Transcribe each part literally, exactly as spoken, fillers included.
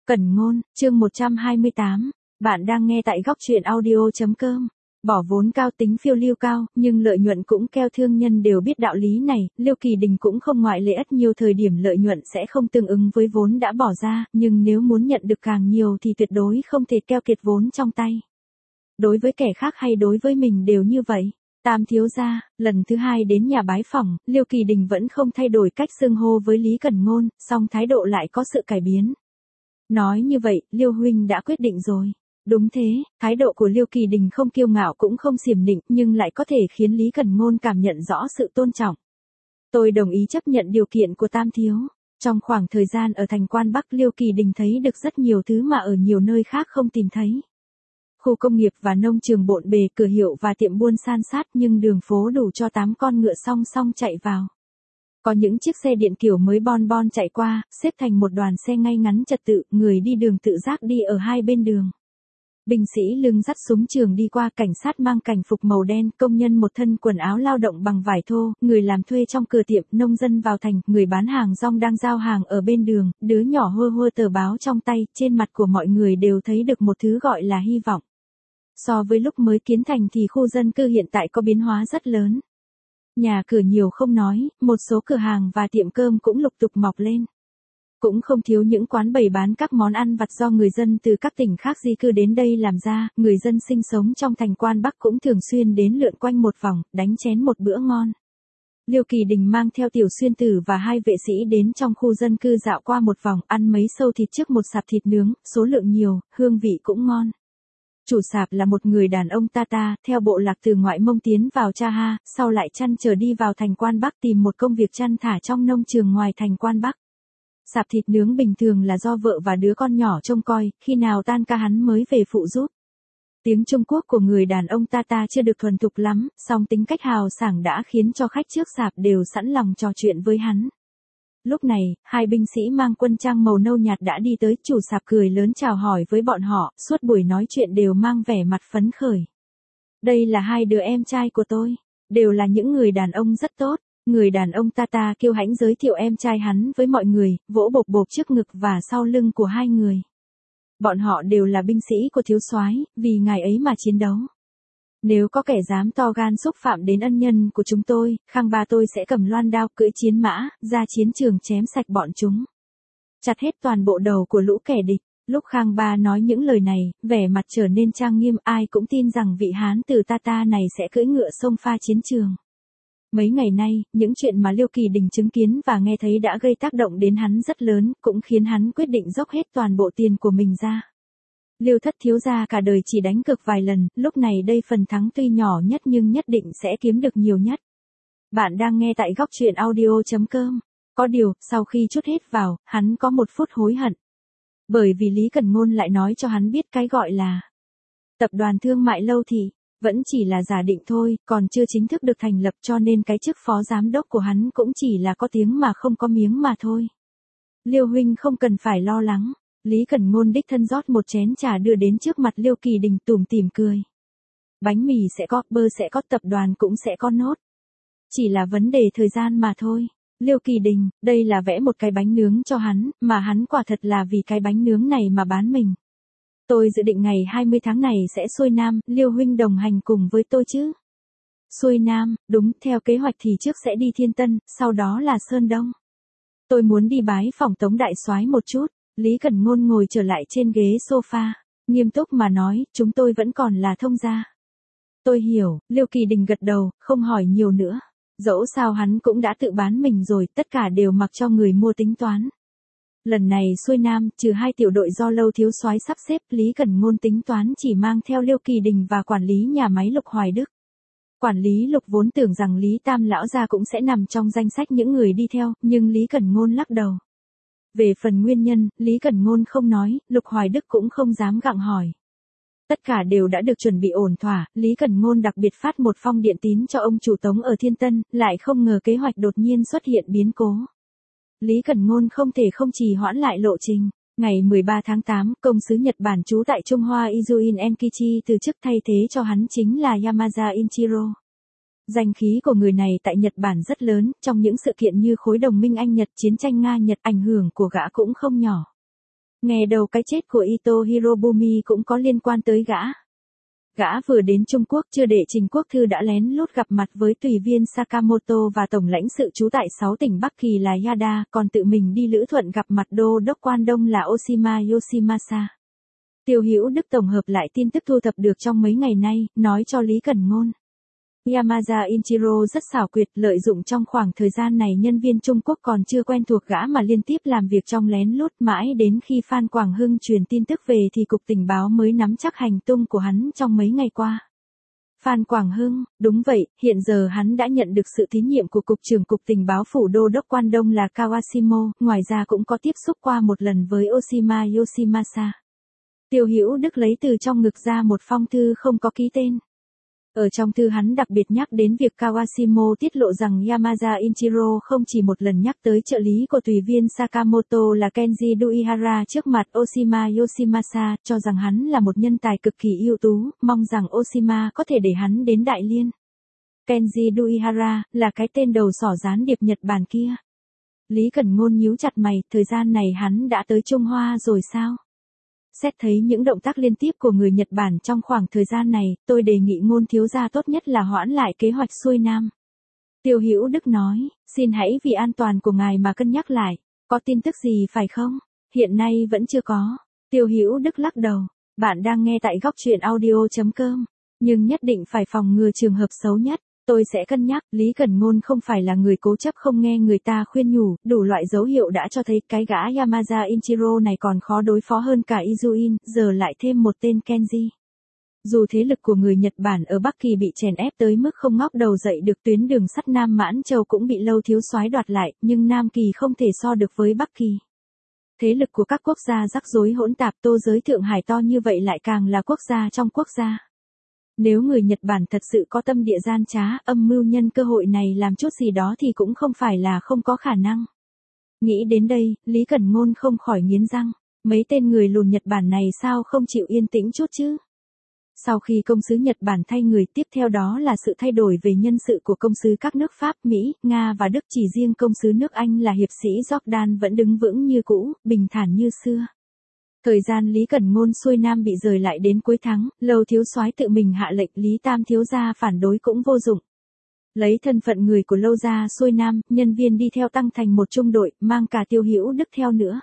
Cẩn ngôn, chương một trăm hai mươi tám. Bạn đang nghe tại góc truyện audio.com. Bỏ vốn cao tính phiêu lưu cao, nhưng lợi nhuận cũng keo, thương nhân đều biết đạo lý này, Liêu Kỳ Đình cũng không ngoại lệ. Ít nhiều thời điểm lợi nhuận sẽ không tương ứng với vốn đã bỏ ra, nhưng nếu muốn nhận được càng nhiều thì tuyệt đối không thể keo kiệt vốn trong tay. Đối với kẻ khác hay đối với mình đều như vậy. Tam thiếu gia, lần thứ hai đến nhà bái phỏng, Liêu Kỳ Đình vẫn không thay đổi cách xưng hô với Lý Cẩn Ngôn, song thái độ lại có sự cải biến. Nói như vậy, Liêu huynh đã quyết định rồi. Đúng thế, thái độ của Liêu Kỳ Đình không kiêu ngạo cũng không xiểm nịnh, nhưng lại có thể khiến Lý Cẩn Ngôn cảm nhận rõ sự tôn trọng. Tôi đồng ý chấp nhận điều kiện của Tam thiếu. Trong khoảng thời gian ở thành Quan Bắc, Liêu Kỳ Đình thấy được rất nhiều thứ mà ở nhiều nơi khác không tìm thấy. Khu công nghiệp và nông trường bộn bề, cửa hiệu và tiệm buôn san sát, nhưng đường phố đủ cho tám con ngựa song song chạy vào. Có những chiếc xe điện kiểu mới bon bon chạy qua, xếp thành một đoàn xe ngay ngắn trật tự, người đi đường tự giác đi ở hai bên đường. Binh sĩ lưng dắt súng trường đi qua, cảnh sát mang cảnh phục màu đen, công nhân một thân quần áo lao động bằng vải thô, người làm thuê trong cửa tiệm, nông dân vào thành, người bán hàng rong đang giao hàng ở bên đường, đứa nhỏ hơ hơ tờ báo trong tay, trên mặt của mọi người đều thấy được một thứ gọi là hy vọng. So với lúc mới kiến thành thì khu dân cư hiện tại có biến hóa rất lớn. Nhà cửa nhiều không nói, một số cửa hàng và tiệm cơm cũng lục tục mọc lên. Cũng không thiếu những quán bày bán các món ăn vặt do người dân từ các tỉnh khác di cư đến đây làm ra, người dân sinh sống trong thành Quan Bắc cũng thường xuyên đến lượn quanh một vòng, đánh chén một bữa ngon. Liêu Kỳ Đình mang theo Tiểu Xuyên Tử và hai vệ sĩ đến trong khu dân cư dạo qua một vòng, ăn mấy sâu thịt trước một sạp thịt nướng, số lượng nhiều, hương vị cũng ngon. Chủ sạp là một người đàn ông Tata, theo bộ lạc từ ngoại Mông tiến vào Cha Ha, sau lại chăn trở đi vào thành Quan Bắc tìm một công việc chăn thả trong nông trường ngoài thành Quan Bắc. Sạp thịt nướng bình thường là do vợ và đứa con nhỏ trông coi, khi nào tan ca hắn mới về phụ giúp. Tiếng Trung Quốc của người đàn ông Tata chưa được thuần thục lắm, song tính cách hào sảng đã khiến cho khách trước sạp đều sẵn lòng trò chuyện với hắn. Lúc này, hai binh sĩ mang quân trang màu nâu nhạt đã đi tới, chủ sạp cười lớn chào hỏi với bọn họ, suốt buổi nói chuyện đều mang vẻ mặt phấn khởi. Đây là hai đứa em trai của tôi, đều là những người đàn ông rất tốt. Người đàn ông Tata kiêu hãnh giới thiệu em trai hắn với mọi người, vỗ bộp bộp trước ngực và sau lưng của hai người. Bọn họ đều là binh sĩ của thiếu soái, vì ngài ấy mà chiến đấu. Nếu có kẻ dám to gan xúc phạm đến ân nhân của chúng tôi, Khang Ba tôi sẽ cầm loan đao cưỡi chiến mã, ra chiến trường chém sạch bọn chúng. Chặt hết toàn bộ đầu của lũ kẻ địch. Lúc Khang Ba nói những lời này, vẻ mặt trở nên trang nghiêm, ai cũng tin rằng vị hán từ Tata này sẽ cưỡi ngựa xông pha chiến trường. Mấy ngày nay, những chuyện mà Liêu Kỳ Đình chứng kiến và nghe thấy đã gây tác động đến hắn rất lớn, cũng khiến hắn quyết định dốc hết toàn bộ tiền của mình ra. Liêu thất thiếu gia cả đời chỉ đánh cược vài lần, lúc này đây phần thắng tuy nhỏ nhất nhưng nhất định sẽ kiếm được nhiều nhất. Bạn đang nghe tại góc truyện audio.com. Có điều, sau khi chút hết vào, hắn có một phút hối hận. Bởi vì Lý Cẩn Ngôn lại nói cho hắn biết cái gọi là Tập đoàn Thương mại Lâu Thị vẫn chỉ là giả định thôi, còn chưa chính thức được thành lập, cho nên cái chức phó giám đốc của hắn cũng chỉ là có tiếng mà không có miếng mà thôi. Liêu huynh không cần phải lo lắng. Lý Cẩn Ngôn đích thân rót một chén trà đưa đến trước mặt Liêu Kỳ Đình, tủm tỉm cười. Bánh mì sẽ có, bơ sẽ có, tập đoàn cũng sẽ có nốt. Chỉ là vấn đề thời gian mà thôi. Liêu Kỳ Đình, đây là vẽ một cái bánh nướng cho hắn, mà hắn quả thật là vì cái bánh nướng này mà bán mình. Tôi dự định ngày hai mươi tháng này sẽ xuôi Nam, Liêu huynh đồng hành cùng với tôi chứ? Xuôi Nam, đúng, theo kế hoạch thì trước sẽ đi Thiên Tân, sau đó là Sơn Đông. Tôi muốn đi bái phỏng Tống đại soái một chút. Lý Cẩn Ngôn ngồi trở lại trên ghế sofa, nghiêm túc mà nói, chúng tôi vẫn còn là thông gia. Tôi hiểu, Liêu Kỳ Đình gật đầu, không hỏi nhiều nữa. Dẫu sao hắn cũng đã tự bán mình rồi, tất cả đều mặc cho người mua tính toán. Lần này xuôi Nam, trừ hai tiểu đội do Lâu thiếu soái sắp xếp, Lý Cẩn Ngôn tính toán chỉ mang theo Liêu Kỳ Đình và quản lý nhà máy Lục Hoài Đức. Quản lý Lục vốn tưởng rằng Lý Tam lão gia cũng sẽ nằm trong danh sách những người đi theo, nhưng Lý Cẩn Ngôn lắc đầu. Về phần nguyên nhân, Lý Cẩn Ngôn không nói, Lục Hoài Đức cũng không dám gặng hỏi. Tất cả đều đã được chuẩn bị ổn thỏa, Lý Cẩn Ngôn đặc biệt phát một phong điện tín cho ông chủ Tống ở Thiên Tân, lại không ngờ kế hoạch đột nhiên xuất hiện biến cố. Lý Cẩn Ngôn không thể không trì hoãn lại lộ trình. Ngày mười ba tháng tám, công sứ Nhật Bản trú tại Trung Hoa Izuin Enkichi từ chức, thay thế cho hắn chính là Yamaza Inchiro. Danh khí của người này tại Nhật Bản rất lớn, trong những sự kiện như khối đồng minh Anh-Nhật, chiến tranh Nga-Nhật, ảnh hưởng của gã cũng không nhỏ. Nghe đầu cái chết của Ito Hirobumi cũng có liên quan tới gã. Gã vừa đến Trung Quốc chưa đệ trình quốc thư đã lén lút gặp mặt với tùy viên Sakamoto và tổng lãnh sự trú tại sáu tỉnh Bắc Kỳ là Yada, còn tự mình đi lữ thuận gặp mặt đô đốc quan Đông là Oshima Yoshimasa. Tiêu Hữu Đức tổng hợp lại tin tức thu thập được trong mấy ngày nay, nói cho Lý Cẩn Ngôn. Yamada Inchiro rất xảo quyệt, lợi dụng trong khoảng thời gian này nhân viên Trung Quốc còn chưa quen thuộc gã mà liên tiếp làm việc trong lén lút, mãi đến khi Phan Quảng Hưng truyền tin tức về thì Cục Tình báo mới nắm chắc hành tung của hắn trong mấy ngày qua. Phan Quảng Hưng, đúng vậy, hiện giờ hắn đã nhận được sự tín nhiệm của Cục trưởng Cục Tình báo Phủ Đô đốc quan Đông là Kawashimo, ngoài ra cũng có tiếp xúc qua một lần với Oshima Yoshimasa. Tiêu Hữu Đức lấy từ trong ngực ra một phong thư không có ký tên. Ở trong thư hắn đặc biệt nhắc đến việc Kawashimo tiết lộ rằng Yamada Inchiro không chỉ một lần nhắc tới trợ lý của tùy viên Sakamoto là Kenji Uehara trước mặt Oshima Yoshimasa, cho rằng hắn là một nhân tài cực kỳ ưu tú, mong rằng Oshima có thể để hắn đến Đại Liên. Kenji Uehara là cái tên đầu sỏ gián điệp Nhật Bản kia. Lý Cẩn Ngôn nhíu chặt mày, thời gian này hắn đã tới Trung Hoa rồi sao? Xét thấy những động tác liên tiếp của người Nhật Bản trong khoảng thời gian này, tôi đề nghị Ngôn thiếu gia tốt nhất là hoãn lại kế hoạch xuôi Nam. Tiêu Hữu Đức nói, xin hãy vì an toàn của ngài mà cân nhắc lại, có tin tức gì phải không? Hiện nay vẫn chưa có. Tiêu Hữu Đức lắc đầu, bạn đang nghe tại góc truyện audio chấm com, nhưng nhất định phải phòng ngừa trường hợp xấu nhất. Tôi sẽ cân nhắc, Lý Cẩn Ngôn không phải là người cố chấp không nghe người ta khuyên nhủ, đủ loại dấu hiệu đã cho thấy cái gã Yamada Inchiro này còn khó đối phó hơn cả Izuin, giờ lại thêm một tên Kenji. Dù thế lực của người Nhật Bản ở Bắc Kỳ bị chèn ép tới mức không ngóc đầu dậy được, tuyến đường sắt Nam Mãn Châu cũng bị Lâu thiếu soái đoạt lại, nhưng Nam Kỳ không thể so được với Bắc Kỳ. Thế lực của các quốc gia rắc rối hỗn tạp, Tô giới Thượng Hải to như vậy lại càng là quốc gia trong quốc gia. Nếu người Nhật Bản thật sự có tâm địa gian trá, âm mưu nhân cơ hội này làm chút gì đó thì cũng không phải là không có khả năng. Nghĩ đến đây, Lý Cẩn Ngôn không khỏi nghiến răng, mấy tên người lùn Nhật Bản này sao không chịu yên tĩnh chút chứ? Sau khi công sứ Nhật Bản thay người, tiếp theo đó là sự thay đổi về nhân sự của công sứ các nước Pháp, Mỹ, Nga và Đức, chỉ riêng công sứ nước Anh là hiệp sĩ Jordan vẫn đứng vững như cũ, bình thản như xưa. Thời gian Lý Cẩn Ngôn xuôi Nam bị rời lại đến cuối tháng, Lâu thiếu soái tự mình hạ lệnh Lý Tam thiếu gia phản đối cũng vô dụng. Lấy thân phận người của Lâu gia xuôi Nam, nhân viên đi theo tăng thành một trung đội, mang cả Tiêu Hữu Đức theo nữa.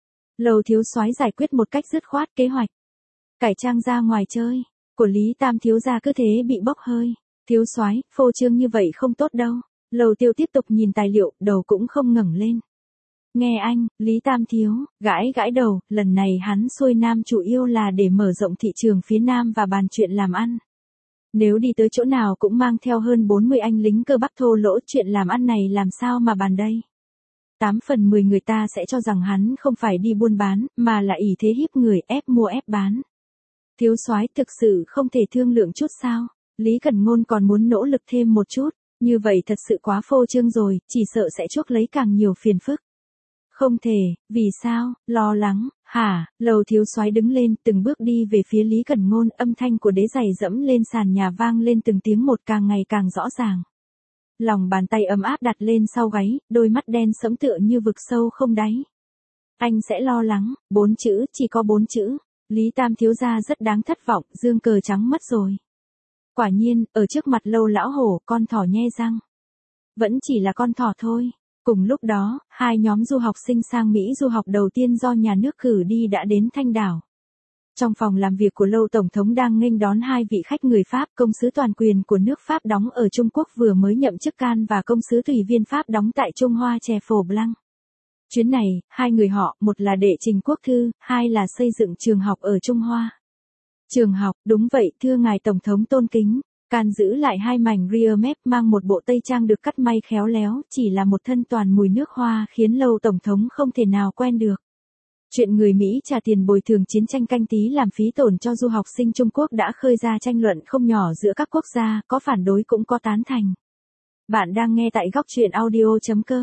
Lâu thiếu soái giải quyết một cách dứt khoát kế hoạch cải trang ra ngoài chơi của Lý Tam thiếu gia cứ thế bị bốc hơi. Thiếu soái, phô trương như vậy không tốt đâu. Lầu Tiêu tiếp tục nhìn tài liệu, đầu cũng không ngẩng lên. Nghe anh, Lý Tam thiếu, gãi gãi đầu, lần này hắn xuôi Nam chủ yếu là để mở rộng thị trường phía Nam và bàn chuyện làm ăn. Nếu đi tới chỗ nào cũng mang theo hơn bốn mươi anh lính cơ bắp thô lỗ, chuyện làm ăn này làm sao mà bàn đây. Tám phần mười người ta sẽ cho rằng hắn không phải đi buôn bán, mà là ỷ thế hiếp người, ép mua ép bán. Thiếu soái thực sự không thể thương lượng chút sao? Lý Cẩn Ngôn còn muốn nỗ lực thêm một chút, như vậy thật sự quá phô trương rồi, chỉ sợ sẽ chuốc lấy càng nhiều phiền phức. Không thể, vì sao? Lo lắng, hả? Lầu thiếu soái đứng lên, từng bước đi về phía Lý Cẩn Ngôn, âm thanh của đế giày dẫm lên sàn nhà vang lên từng tiếng một, càng ngày càng rõ ràng. Lòng bàn tay ấm áp đặt lên sau gáy, đôi mắt đen sẫm tựa như vực sâu không đáy. Anh sẽ lo lắng, bốn chữ, chỉ có bốn chữ. Lý Tam thiếu gia rất đáng thất vọng, dương cờ trắng mất rồi. Quả nhiên, ở trước mặt Lâu lão hổ, con thỏ nhe răng. Vẫn chỉ là con thỏ thôi. Cùng lúc đó, hai nhóm du học sinh sang Mỹ du học đầu tiên do nhà nước cử đi đã đến Thanh Đảo. Trong phòng làm việc của Lâu Tổng thống đang nghênh đón hai vị khách người Pháp, công sứ toàn quyền của nước Pháp đóng ở Trung Quốc vừa mới nhậm chức can và công sứ tùy viên Pháp đóng tại Trung Hoa Chè Phổ Blanc. Chuyến này, hai người họ, một là đệ trình quốc thư, hai là xây dựng trường học ở Trung Hoa. Trường học, đúng vậy, thưa ngài Tổng thống tôn kính. Can giữ lại hai mảnh rear mép, mang một bộ tây trang được cắt may khéo léo, chỉ là một thân toàn mùi nước hoa khiến Lâu Tổng thống không thể nào quen được. Chuyện người Mỹ trả tiền bồi thường chiến tranh canh tí làm phí tổn cho du học sinh Trung Quốc đã khơi ra tranh luận không nhỏ giữa các quốc gia, có phản đối cũng có tán thành. Bạn đang nghe tại góc truyện audio chấm com.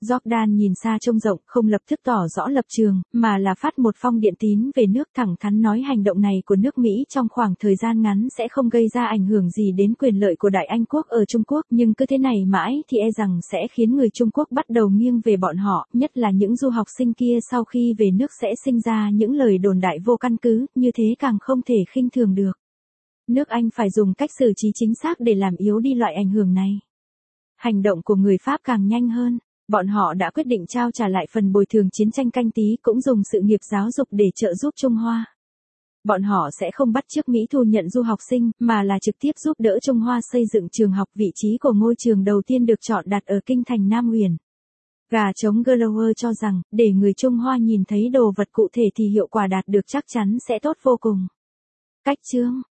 Jordan nhìn xa trông rộng, không lập tức tỏ rõ lập trường, mà là phát một phong điện tín về nước, thẳng thắn nói hành động này của nước Mỹ trong khoảng thời gian ngắn sẽ không gây ra ảnh hưởng gì đến quyền lợi của Đại Anh quốc ở Trung Quốc, nhưng cứ thế này mãi thì e rằng sẽ khiến người Trung Quốc bắt đầu nghiêng về bọn họ, nhất là những du học sinh kia sau khi về nước sẽ sinh ra những lời đồn đại vô căn cứ, như thế càng không thể khinh thường được. Nước Anh phải dùng cách xử trí chính xác để làm yếu đi loại ảnh hưởng này. Hành động của người Pháp càng nhanh hơn. Bọn họ đã quyết định trao trả lại phần bồi thường chiến tranh canh tí, cũng dùng sự nghiệp giáo dục để trợ giúp Trung Hoa. Bọn họ sẽ không bắt chước Mỹ thu nhận du học sinh, mà là trực tiếp giúp đỡ Trung Hoa xây dựng trường học. Vị trí của ngôi trường đầu tiên được chọn đặt ở kinh thành Nam Uyển. Gà trống Glover cho rằng, để người Trung Hoa nhìn thấy đồ vật cụ thể thì hiệu quả đạt được chắc chắn sẽ tốt vô cùng. Cách chương